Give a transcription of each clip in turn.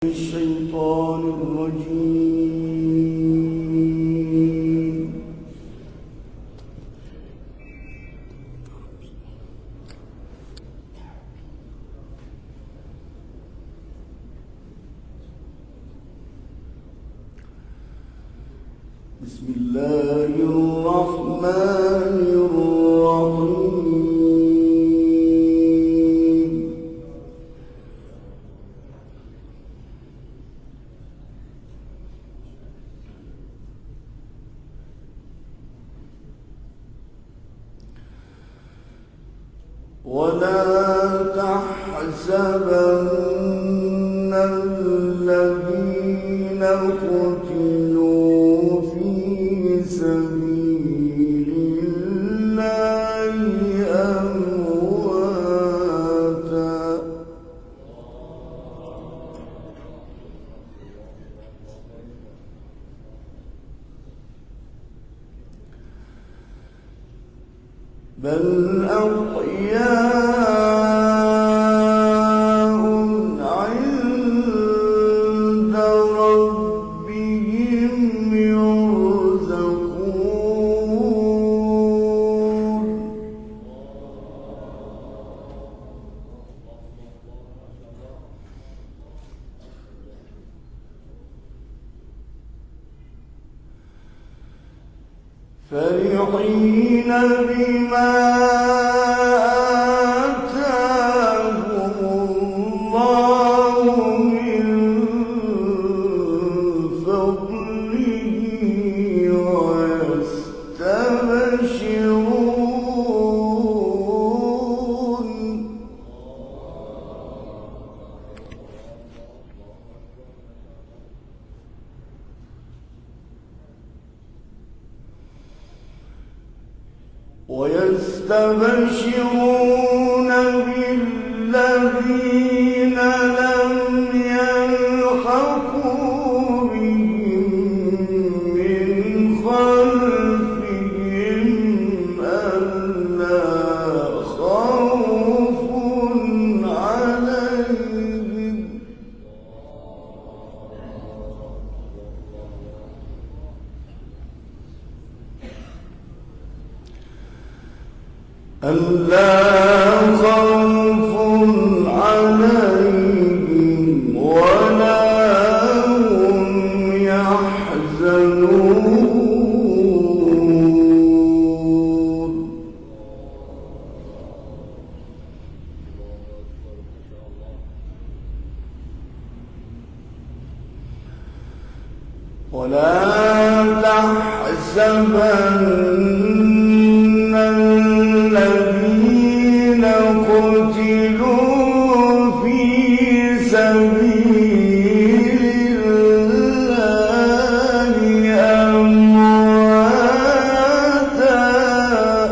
الشيطان الرجيم. بسم الله الرحمن الرحيم. ولا تحسبن الذين قتلوا في سبيل الله أمواتا، بل أحياء عند ربهم يرزقون. فرحين بما آتاهم الله من فضله ويستبشرون. ويستبشرون بالذين لم يلحقوا بهم من خلفهم ألا خوف عليهم ولا هم يحزنون. ولا تحسبن الذين قتلوا في سبيل الله أمواتا،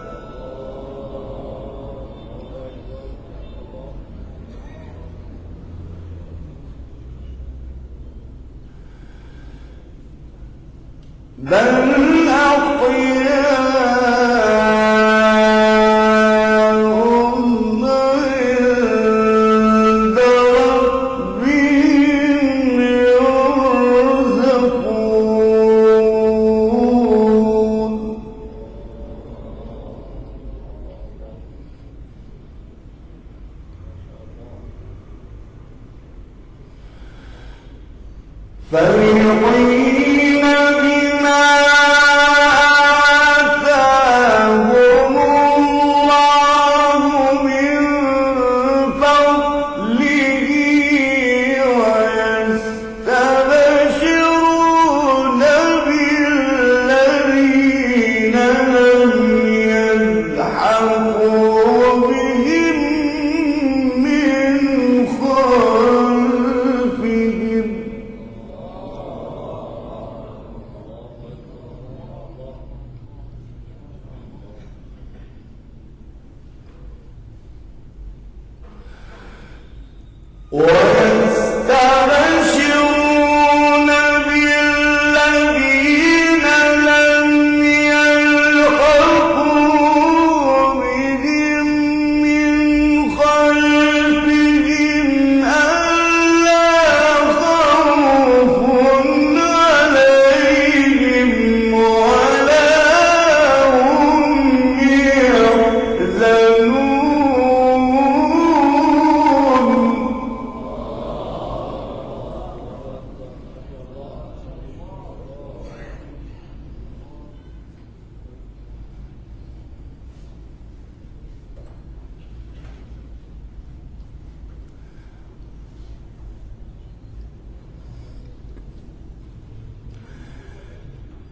بل أحياء عند ربهم يرزقون. فرحين بما آتاهم الله من فضله ويستبشرون بالذين لم يلحقوا بهم من خلفهم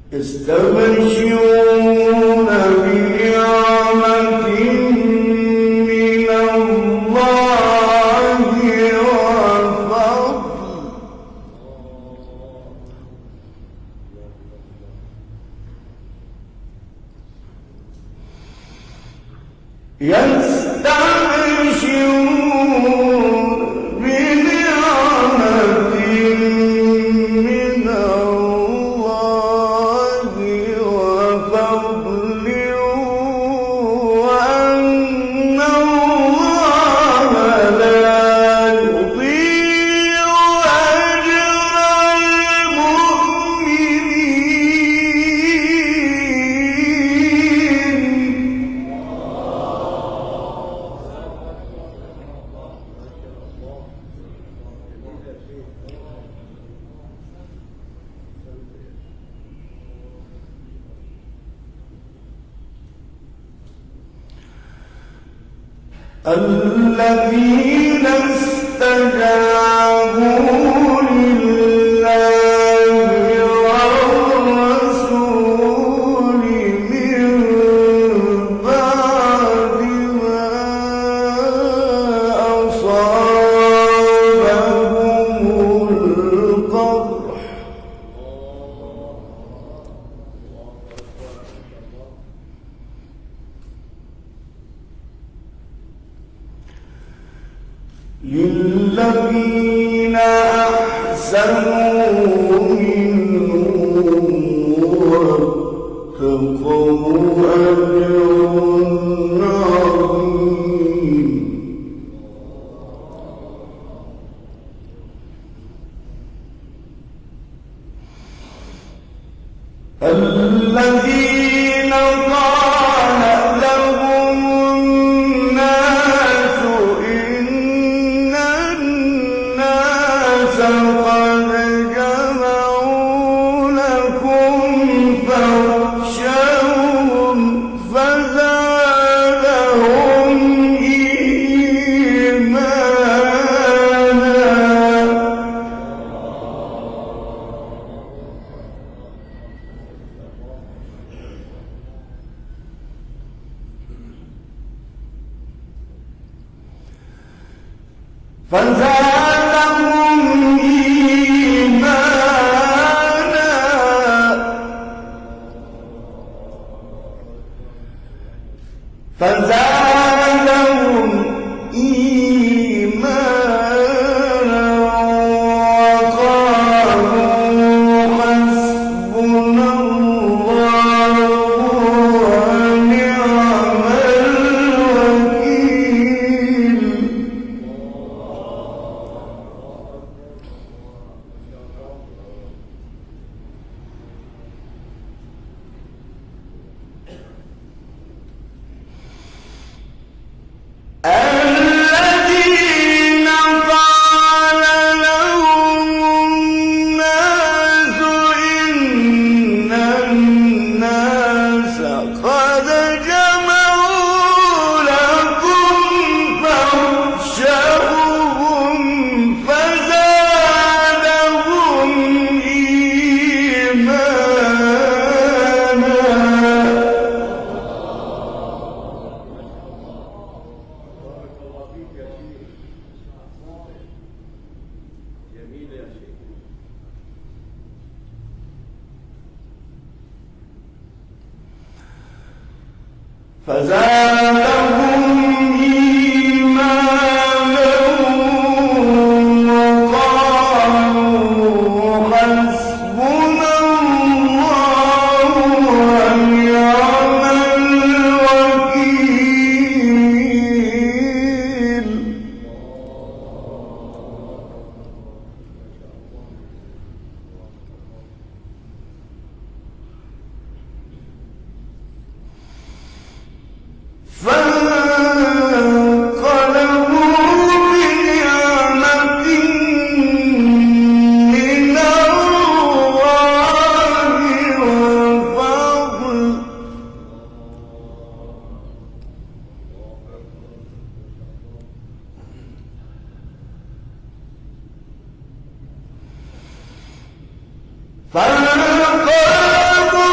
يستبشرون بنعمة من الله وفضل الذين استجابوا لله والرسول من بعد ما أصابهم القرح للذين أحسنوا منهم واتقوا أجر عظيم الذين قال لهم الناس إن الناس قد جمعوا لكم فاخشوهم فزادهم إيمانا فزادهم إيمانا وقالوا حسبنا الله ونعم الوكيل الذين قال لهم الناس إن الناس قد جمعوا لكم فاخشوهم فزادهم إيمانا فزادهم إيمانا وقالوا حسبنا الله ونعم الوكيل فانقلبوا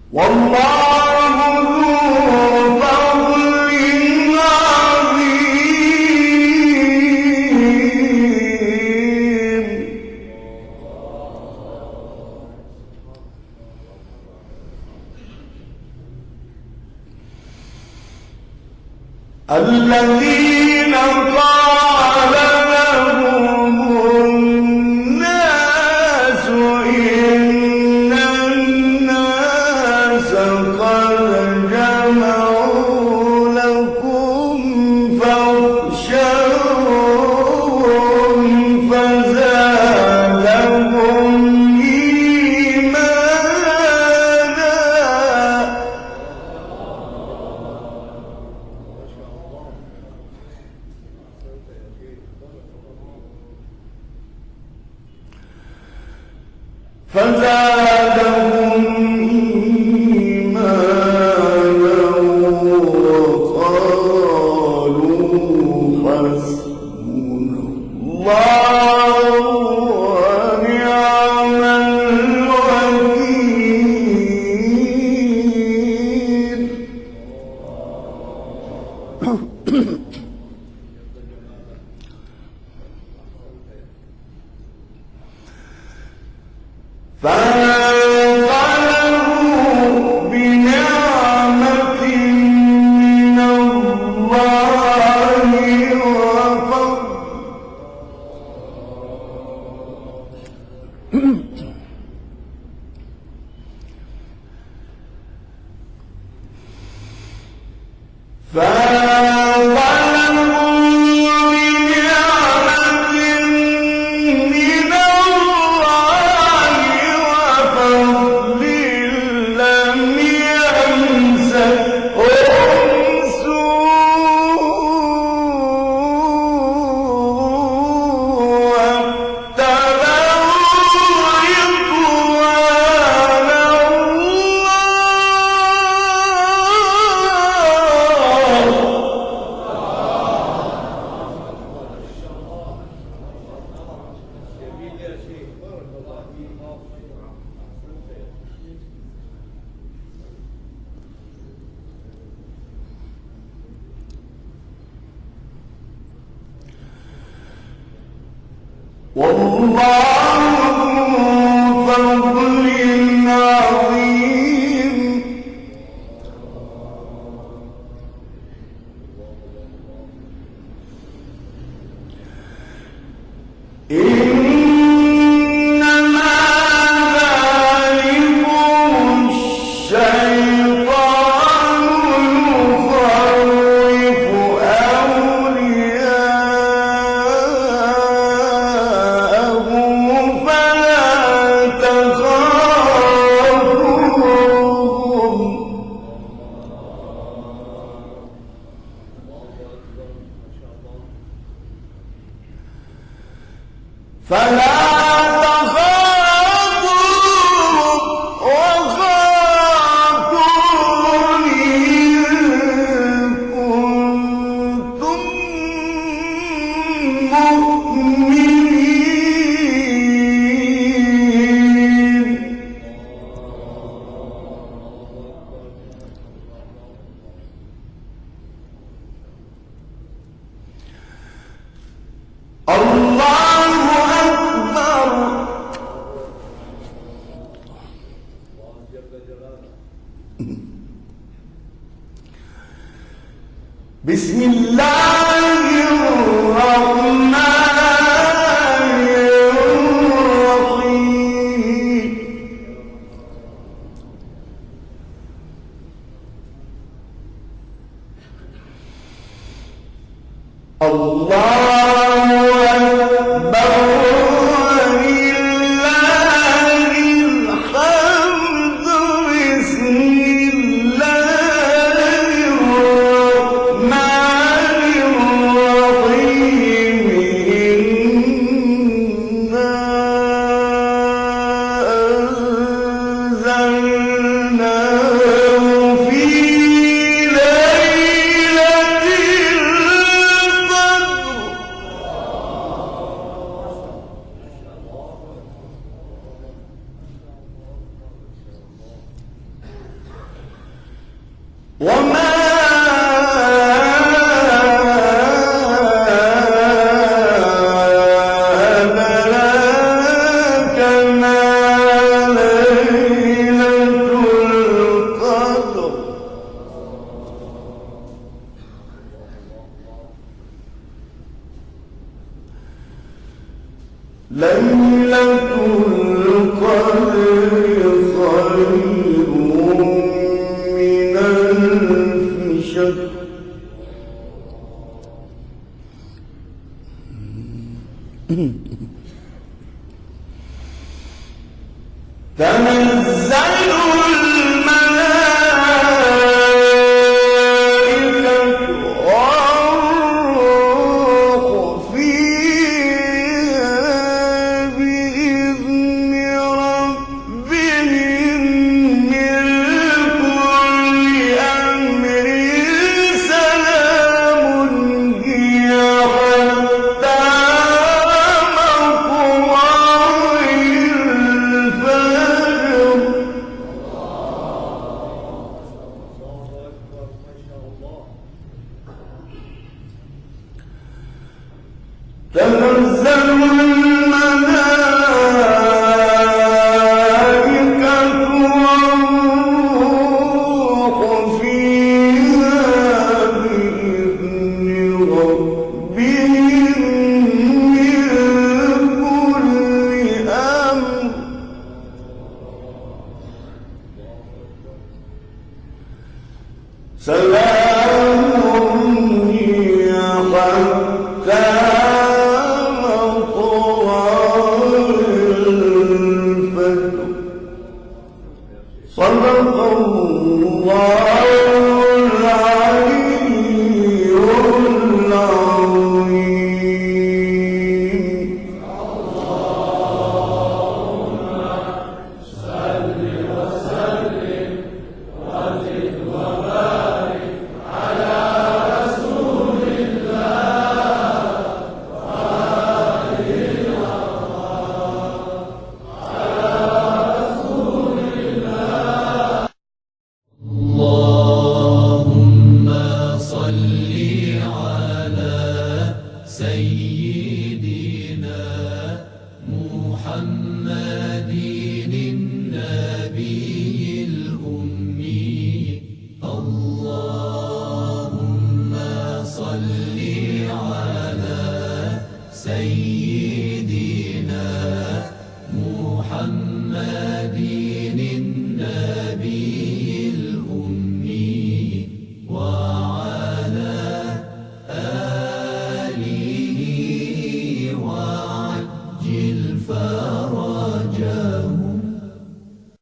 والله ذو فضل عظيم. الذين قال لهم الناس إن الناس قد جمعوا لكم فاخشوهم فزادهم إيمانا. فزادهم إيمانا وقالوا حسبنا الله ونعم الوكيل. فانقلبوا بنعمة من الله وفضل والله ذو فضل عظيم. إنما ذلكم الشيطان يخوف أولياءه فلا تخافوهم وخافوني إن كنتم مؤمنين. الله أكبر. بسم الله الرحمن الرحيم. الله أكبر ولله الحمد. بسم الله الرحمن تنزل الملائكة والروح فيها بإذن ربهم من كل أمر سلام هي حتى مطلع الفجر. تنزل الملائكة والروح فيها بإذن ربهم من كل أمر سلام هي حتى مطلع الفجر. صدق الله العلي العظيم. اللهم صل على سيدنا محمد النبي الأمي. اللهم صل على سيدنا